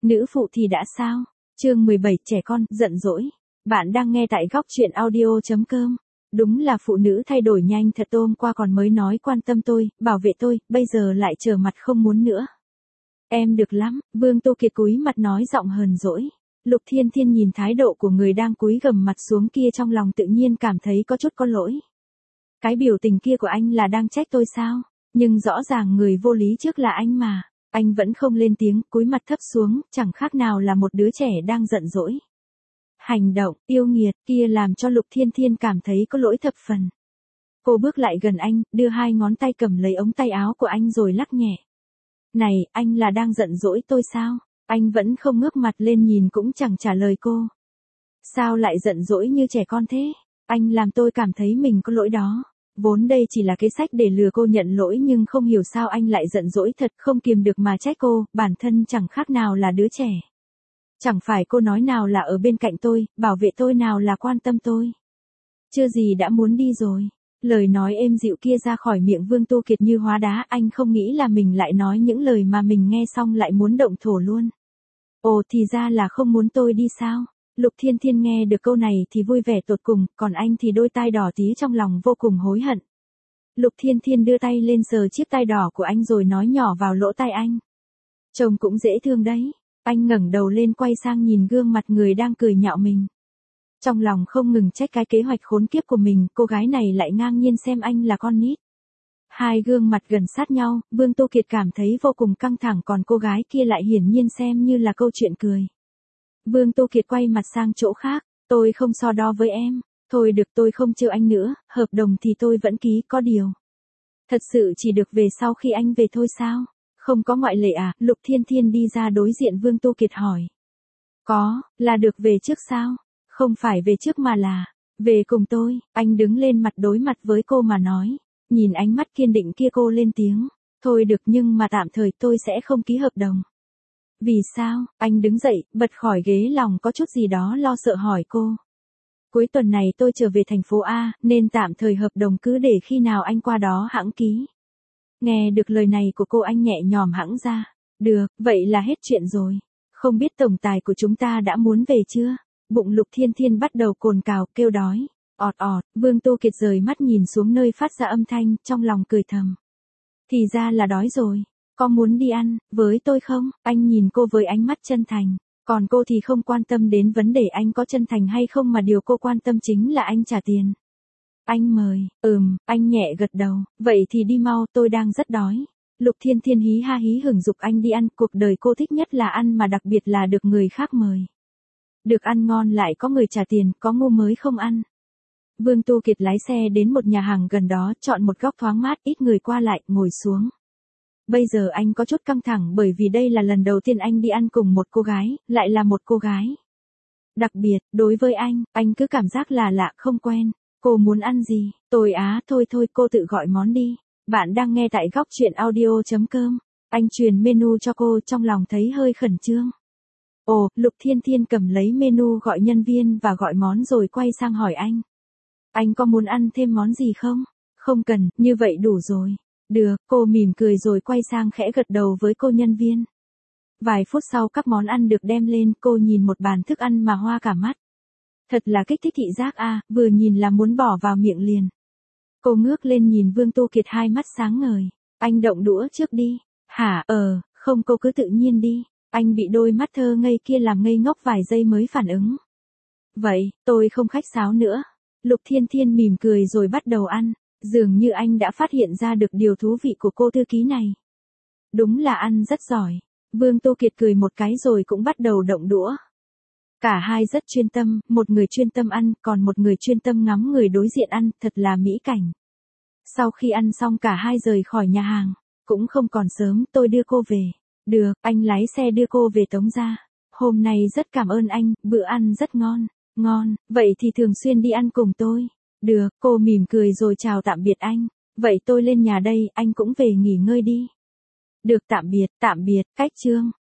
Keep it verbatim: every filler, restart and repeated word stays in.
Nữ phụ thì đã sao? Chương mười bảy trẻ con, giận dỗi. Bạn đang nghe tại góc truyện audio.com. Đúng là phụ nữ thay đổi nhanh thật, hôm qua còn mới nói quan tâm tôi, bảo vệ tôi, bây giờ lại trở mặt không muốn nữa. Em được lắm, Vương Tô Kiệt cúi mặt nói giọng hờn dỗi. Lục Thiên Thiên nhìn thái độ của người đang cúi gằm mặt xuống kia, trong lòng tự nhiên cảm thấy có chút có lỗi. Cái biểu tình kia của anh là đang trách tôi sao? Nhưng rõ ràng người vô lý trước là anh mà. Anh vẫn không lên tiếng, cúi mặt thấp xuống, chẳng khác nào là một đứa trẻ đang giận dỗi. Hành động yêu nghiệt kia làm cho Lục Thiên Thiên cảm thấy có lỗi thập phần. Cô bước lại gần anh, đưa hai ngón tay cầm lấy ống tay áo của anh rồi lắc nhẹ. Này, anh là đang giận dỗi tôi sao? Anh vẫn không ngước mặt lên nhìn cũng chẳng trả lời cô. Sao lại giận dỗi như trẻ con thế? Anh làm tôi cảm thấy mình có lỗi đó. Vốn đây chỉ là kế sách để lừa cô nhận lỗi, nhưng không hiểu sao anh lại giận dỗi thật, không kiềm được mà trách cô, bản thân chẳng khác nào là đứa trẻ. Chẳng phải cô nói nào là ở bên cạnh tôi, bảo vệ tôi, nào là quan tâm tôi. Chưa gì đã muốn đi rồi. Lời nói êm dịu kia ra khỏi miệng Vương Tô Kiệt như hóa đá, anh không nghĩ là mình lại nói những lời mà mình nghe xong lại muốn động thổ luôn. Ồ, thì ra là không muốn tôi đi sao? Lục Thiên Thiên nghe được câu này thì vui vẻ tột cùng, còn anh thì đôi tai đỏ tí, trong lòng vô cùng hối hận. Lục Thiên Thiên đưa tay lên sờ chiếc tai đỏ của anh rồi nói nhỏ vào lỗ tai anh. Trông cũng dễ thương đấy. Anh ngẩng đầu lên quay sang nhìn gương mặt người đang cười nhạo mình. Trong lòng không ngừng trách cái kế hoạch khốn kiếp của mình, cô gái này lại ngang nhiên xem anh là con nít. Hai gương mặt gần sát nhau, Vương Tô Kiệt cảm thấy vô cùng căng thẳng, còn cô gái kia lại hiển nhiên xem như là câu chuyện cười. Vương Tô Kiệt quay mặt sang chỗ khác, tôi không so đo với em, thôi được, tôi không trêu anh nữa, hợp đồng thì tôi vẫn ký, có điều. Thật sự chỉ được về sau khi anh về thôi sao? Không có ngoại lệ à? Lục Thiên Thiên đi ra đối diện Vương Tô Kiệt hỏi. Có, là được về trước sao? Không phải về trước mà là, về cùng tôi. Anh đứng lên mặt đối mặt với cô mà nói. Nhìn ánh mắt kiên định kia cô lên tiếng. Thôi được, nhưng mà tạm thời tôi sẽ không ký hợp đồng. Vì sao? Anh đứng dậy, bật khỏi ghế, lòng có chút gì đó lo sợ hỏi cô. Cuối tuần này tôi trở về thành phố A, nên tạm thời hợp đồng cứ để khi nào anh qua đó hẵng ký. Nghe được lời này của cô, anh nhẹ nhõm hẵng ra. Được, vậy là hết chuyện rồi. Không biết tổng tài của chúng ta đã muốn về chưa? Bụng Lục Thiên Thiên bắt đầu cồn cào, kêu đói. Ọt ọt, Vương Tô Kiệt rời mắt nhìn xuống nơi phát ra âm thanh, trong lòng cười thầm. Thì ra là đói rồi. Có muốn đi ăn với tôi không? Anh nhìn cô với ánh mắt chân thành. Còn cô thì không quan tâm đến vấn đề anh có chân thành hay không, mà điều cô quan tâm chính là anh trả tiền. Anh mời, ừm, anh nhẹ gật đầu, vậy thì đi mau, tôi đang rất đói. Lục Thiên Thiên hí ha hí hửng dục anh đi ăn, cuộc đời cô thích nhất là ăn, mà đặc biệt là được người khác mời. Được ăn ngon lại có người trả tiền, có ngu mới không ăn. Vương Tô Kiệt lái xe đến một nhà hàng gần đó, chọn một góc thoáng mát, ít người qua lại, ngồi xuống. Bây giờ anh có chút căng thẳng bởi vì đây là lần đầu tiên anh đi ăn cùng một cô gái, lại là một cô gái. Đặc biệt, đối với anh, anh cứ cảm giác là lạ, không quen. Cô muốn ăn gì? Tôi á, thôi thôi, cô tự gọi món đi. Bạn đang nghe tại góc truyện audio.com. Anh truyền menu cho cô, trong lòng thấy hơi khẩn trương. Ồ, Lục Thiên Thiên cầm lấy menu, gọi nhân viên và gọi món rồi quay sang hỏi anh. Anh có muốn ăn thêm món gì không? Không cần, như vậy đủ rồi. Được, cô mỉm cười rồi quay sang khẽ gật đầu với cô nhân viên. Vài phút sau các món ăn được đem lên, cô nhìn một bàn thức ăn mà hoa cả mắt. Thật là kích thích thị giác a, à, vừa nhìn là muốn bỏ vào miệng liền. Cô ngước lên nhìn Vương Tô Kiệt, hai mắt sáng ngời. Anh động đũa trước đi. Hả? Ờ, không, cô cứ tự nhiên đi. Anh bị đôi mắt thơ ngây kia làm ngây ngốc vài giây mới phản ứng. Vậy, tôi không khách sáo nữa. Lục Thiên Thiên mỉm cười rồi bắt đầu ăn. Dường như anh đã phát hiện ra được điều thú vị của cô thư ký này. Đúng là ăn rất giỏi. Vương Tô Kiệt cười một cái rồi cũng bắt đầu động đũa. Cả hai rất chuyên tâm, một người chuyên tâm ăn, còn một người chuyên tâm ngắm người đối diện ăn, thật là mỹ cảnh. Sau khi ăn xong cả hai rời khỏi nhà hàng. Cũng không còn sớm, tôi đưa cô về. Được, anh lái xe đưa cô về Tống gia. Hôm nay rất cảm ơn anh, bữa ăn rất ngon. Ngon, vậy thì thường xuyên đi ăn cùng tôi. Được, cô mỉm cười rồi chào tạm biệt anh. Vậy tôi lên nhà đây, anh cũng về nghỉ ngơi đi. Được, tạm biệt, tạm biệt, cách chương.